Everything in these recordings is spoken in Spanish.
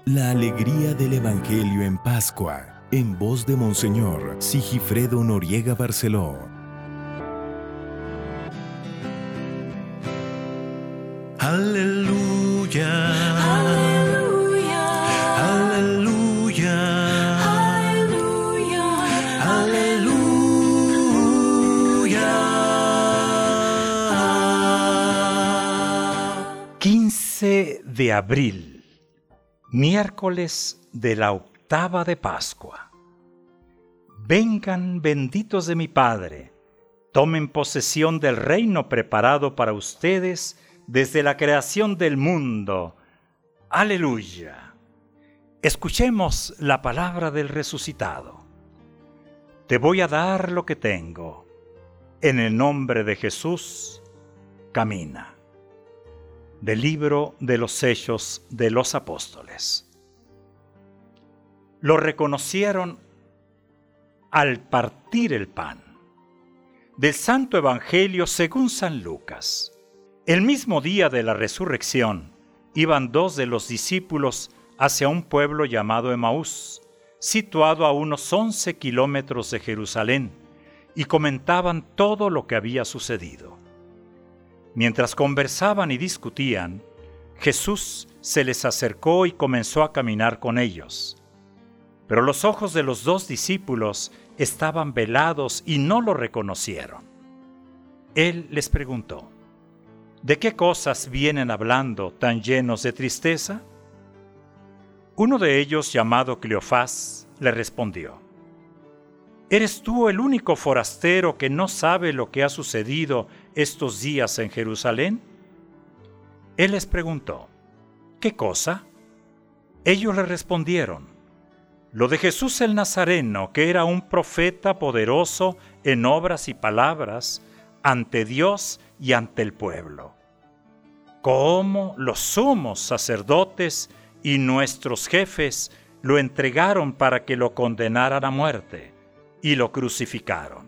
La alegría del Evangelio en Pascua, en voz de Monseñor Sigifredo Noriega Barceló. Aleluya, Aleluya, aleluya, aleluya. 15 de abril, miércoles de la octava de Pascua. Vengan benditos de mi Padre, tomen posesión del reino preparado para ustedes desde la creación del mundo. Aleluya. Escuchemos la palabra del resucitado. Te voy a dar lo que tengo. En el nombre de Jesús, camina. Del libro de los Hechos de los Apóstoles. Lo reconocieron al partir el pan. Del Santo Evangelio según San Lucas. El mismo día de la resurrección, iban dos de los discípulos hacia un pueblo llamado Emaús, situado a unos 11 kilómetros de Jerusalén, y comentaban todo lo que había sucedido. Mientras conversaban y discutían, Jesús se les acercó y comenzó a caminar con ellos. Pero los ojos de los dos discípulos estaban velados y no lo reconocieron. Él les preguntó: ¿de qué cosas vienen hablando tan llenos de tristeza? Uno de ellos, llamado Cleofás, le respondió: ¿eres tú el único forastero que no sabe lo que ha sucedido estos días en Jerusalén? Él les preguntó: ¿qué cosa? Ellos le respondieron: lo de Jesús el Nazareno, que era un profeta poderoso en obras y palabras ante Dios y ante el pueblo. Cómo los sumos sacerdotes y nuestros jefes lo entregaron para que lo condenaran a muerte y lo crucificaron.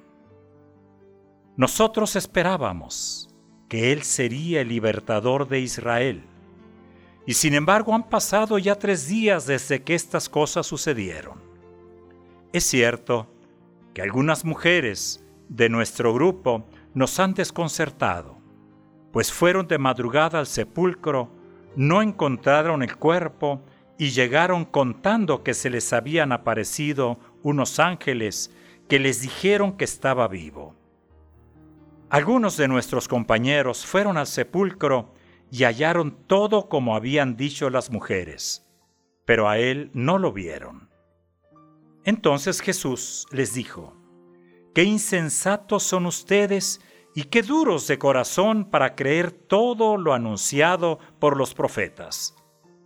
Nosotros esperábamos que Él sería el libertador de Israel, y sin embargo han pasado ya 3 días desde que estas cosas sucedieron. Es cierto que algunas mujeres de nuestro grupo nos han desconcertado, pues fueron de madrugada al sepulcro, no encontraron el cuerpo y llegaron contando que se les habían aparecido unos ángeles que les dijeron que estaba vivo. Algunos de nuestros compañeros fueron al sepulcro y hallaron todo como habían dicho las mujeres, pero a él no lo vieron. Entonces Jesús les dijo: «Qué insensatos son ustedes y qué duros de corazón para creer todo lo anunciado por los profetas.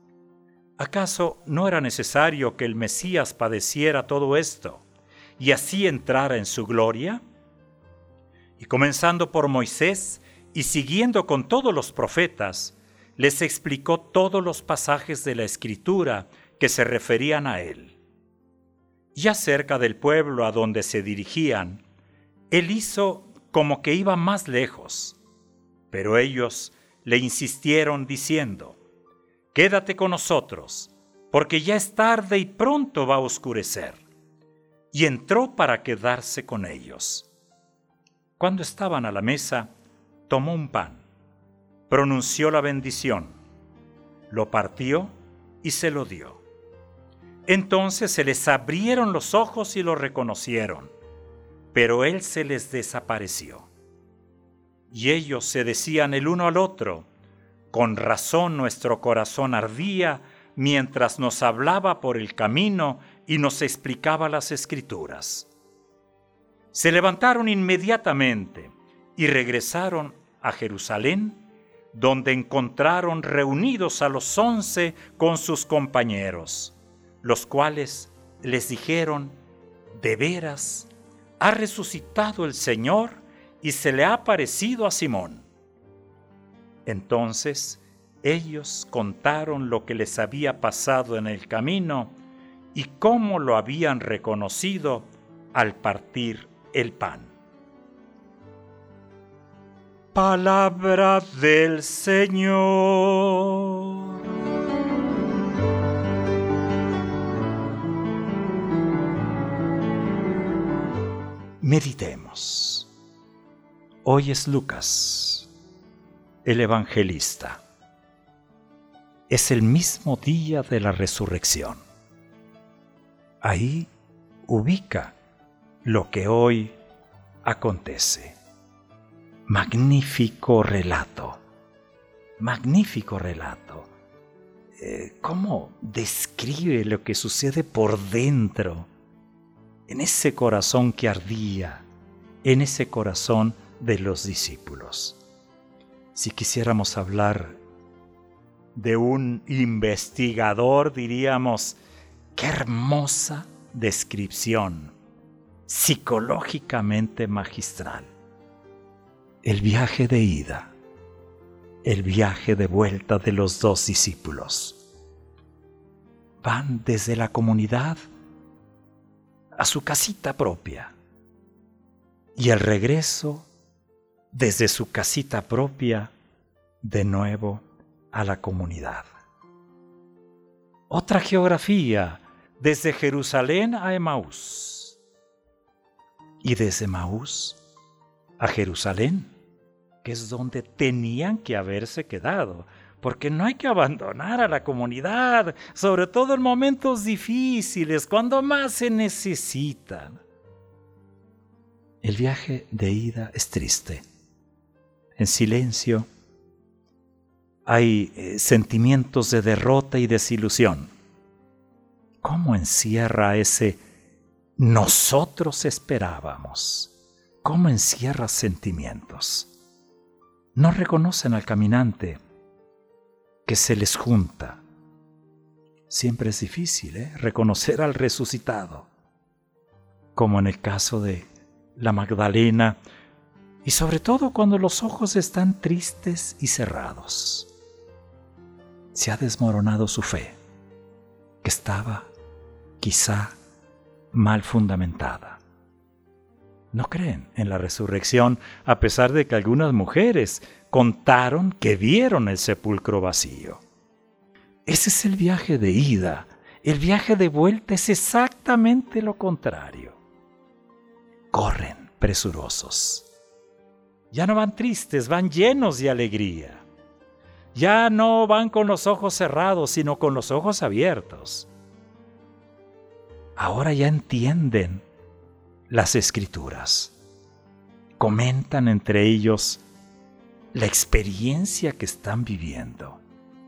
¿Acaso no era necesario que el Mesías padeciera todo esto y así entrara en su gloria? Y comenzando por Moisés y siguiendo con todos los profetas, les explicó todos los pasajes de la Escritura que se referían a él. Ya cerca del pueblo a donde se dirigían, él hizo como que iba más lejos, pero ellos le insistieron diciendo: «Quédate con nosotros, porque ya es tarde y pronto va a oscurecer». Y entró para quedarse con ellos. Cuando estaban a la mesa, tomó un pan, pronunció la bendición, lo partió y se lo dio. Entonces se les abrieron los ojos y lo reconocieron, pero él se les desapareció. Y ellos se decían el uno al otro: «Con razón nuestro corazón ardía mientras nos hablaba por el camino y nos explicaba las Escrituras». Se levantaron inmediatamente y regresaron a Jerusalén, donde encontraron reunidos a los 11 con sus compañeros, los cuales les dijeron: «¿De veras ha resucitado el Señor y se le ha aparecido a Simón?». Entonces ellos contaron lo que les había pasado en el camino y cómo lo habían reconocido al partir el pan. Palabra del Señor. Meditemos. Hoy es Lucas, el evangelista. Es el mismo día de la resurrección. Ahí ubica lo que hoy acontece. Magnífico relato. Magnífico relato. ¿Cómo describe lo que sucede por dentro? En ese corazón que ardía, en ese corazón de los discípulos. Si quisiéramos hablar de un investigador, diríamos, qué hermosa descripción, psicológicamente magistral. El viaje de ida, el viaje de vuelta de los dos discípulos. Van desde la comunidad a su casita propia y el regreso desde su casita propia de nuevo a la comunidad. Otra geografía, desde Jerusalén a Emaús y desde Emaús a Jerusalén, que es donde tenían que haberse quedado, porque no hay que abandonar a la comunidad, sobre todo en momentos difíciles, cuando más se necesitan. El viaje de ida es triste. En silencio hay sentimientos de derrota y desilusión. ¿Cómo encierra ese nosotros esperábamos? ¿Cómo encierra sentimientos? No reconocen al caminante que se les junta. Siempre es difícil, reconocer al resucitado, como en el caso de la Magdalena, y sobre todo cuando los ojos están tristes y cerrados. Se ha desmoronado su fe, que estaba quizá mal fundamentada. No creen en la resurrección, a pesar de que algunas mujeres contaron que vieron el sepulcro vacío. Ese es el viaje de ida. El viaje de vuelta es exactamente lo contrario. Corren presurosos. Ya no van tristes, van llenos de alegría. Ya no van con los ojos cerrados, sino con los ojos abiertos. Ahora ya entienden las Escrituras. Comentan entre ellos la experiencia que están viviendo.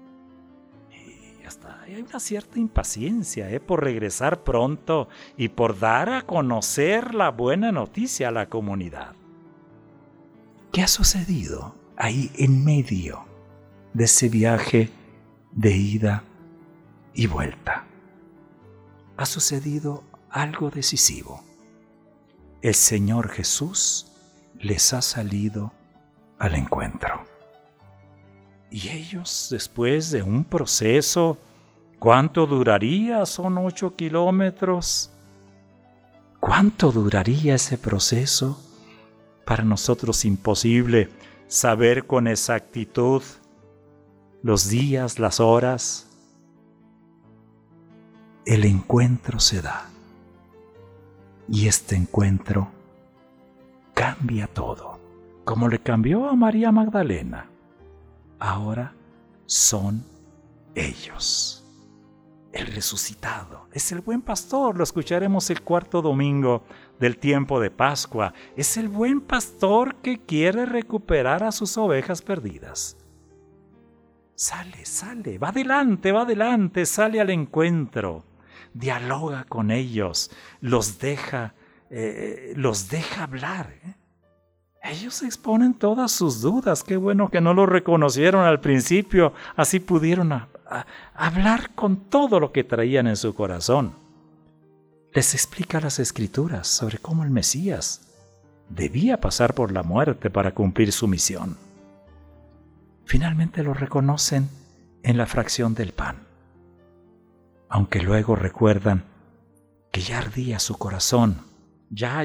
Y hasta hay una cierta impaciencia por regresar pronto y por dar a conocer la buena noticia a la comunidad. ¿Qué ha sucedido ahí en medio de ese viaje de ida y vuelta? Ha sucedido algo decisivo. El Señor Jesús les ha salido al encuentro. Y ellos, después de un proceso, ¿cuánto duraría? Son 8 kilómetros. ¿Cuánto duraría ese proceso? Para nosotros imposible saber con exactitud los días, las horas. El encuentro se da. Y este encuentro cambia todo, como le cambió a María Magdalena. Ahora son ellos. El resucitado es el buen pastor, lo escucharemos el 4º domingo del tiempo de Pascua. Es el buen pastor que quiere recuperar a sus ovejas perdidas. Sale, va adelante, sale al encuentro. Dialoga con ellos, los deja hablar. Ellos exponen todas sus dudas. Qué bueno que no lo reconocieron al principio, así pudieron hablar con todo lo que traían en su corazón. Les explica las Escrituras sobre cómo el Mesías debía pasar por la muerte para cumplir su misión. Finalmente lo reconocen en la fracción del pan. Aunque luego recuerdan que ya ardía su corazón, ya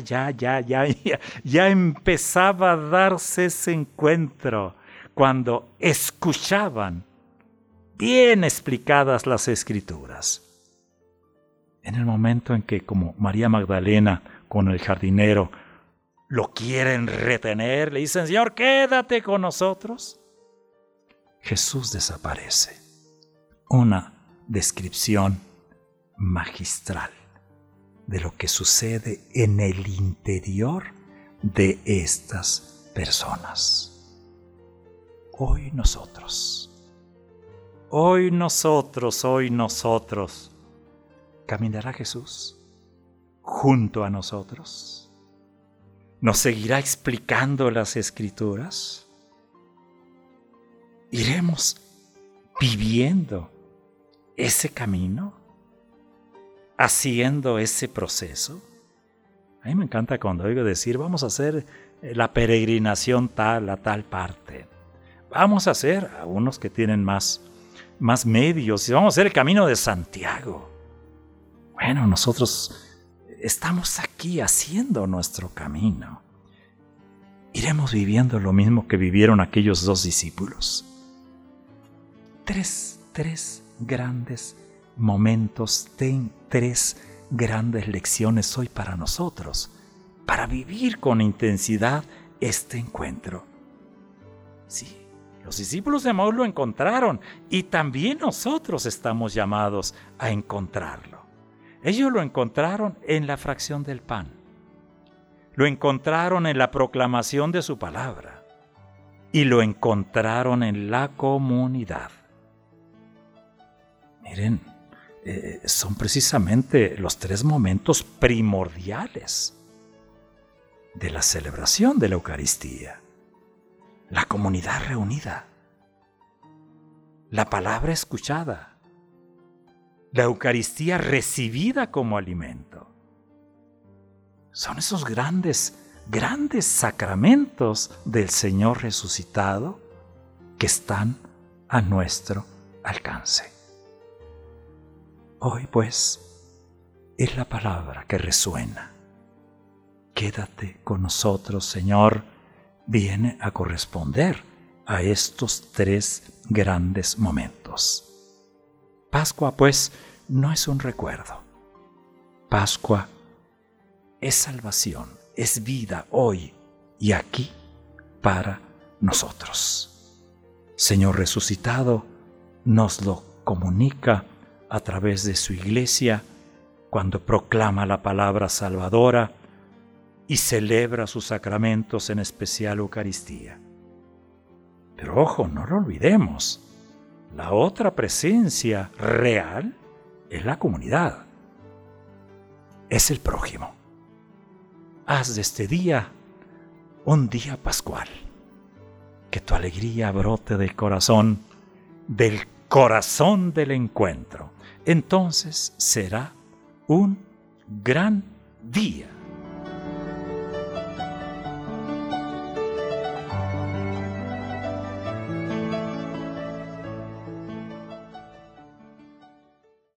empezaba a darse ese encuentro cuando escuchaban bien explicadas las Escrituras. En el momento en que, como María Magdalena con el jardinero, lo quieren retener, le dicen, Señor, quédate con nosotros. Jesús desaparece. Una descripción magistral de lo que sucede en el interior de estas personas. Hoy nosotros, ¿caminará Jesús junto a nosotros? ¿Nos seguirá explicando las Escrituras? ¿Iremos viviendo ese camino? ¿Haciendo ese proceso? A mí me encanta cuando oigo decir, vamos a hacer la peregrinación tal a tal parte. Vamos a hacer, a unos que tienen más medios, y vamos a hacer el camino de Santiago. Bueno, nosotros estamos aquí haciendo nuestro camino. ¿Iremos viviendo lo mismo que vivieron aquellos 2 discípulos? Tres grandes momentos, 3 grandes lecciones hoy para nosotros, para vivir con intensidad este encuentro. Sí, los discípulos de Emaús lo encontraron y también nosotros estamos llamados a encontrarlo. Ellos lo encontraron en la fracción del pan. Lo encontraron en la proclamación de su palabra. Y lo encontraron en la comunidad. Miren, son precisamente los 3 momentos primordiales de la celebración de la Eucaristía. La comunidad reunida. La palabra escuchada. La Eucaristía recibida como alimento. Son esos grandes sacramentos del Señor resucitado que están a nuestro alcance. Hoy, pues, es la palabra que resuena. Quédate con nosotros, Señor, viene a corresponder a estos 3 grandes momentos. Pascua, pues, no es un recuerdo. Pascua es salvación, es vida hoy y aquí para nosotros. Señor resucitado nos lo comunica a través de su Iglesia cuando proclama la palabra salvadora y celebra sus sacramentos, en especial Eucaristía. Pero ojo, no lo olvidemos. La otra presencia real es la comunidad. Es el prójimo. Haz de este día un día pascual. Que tu alegría brote del corazón del encuentro. Entonces será un gran día.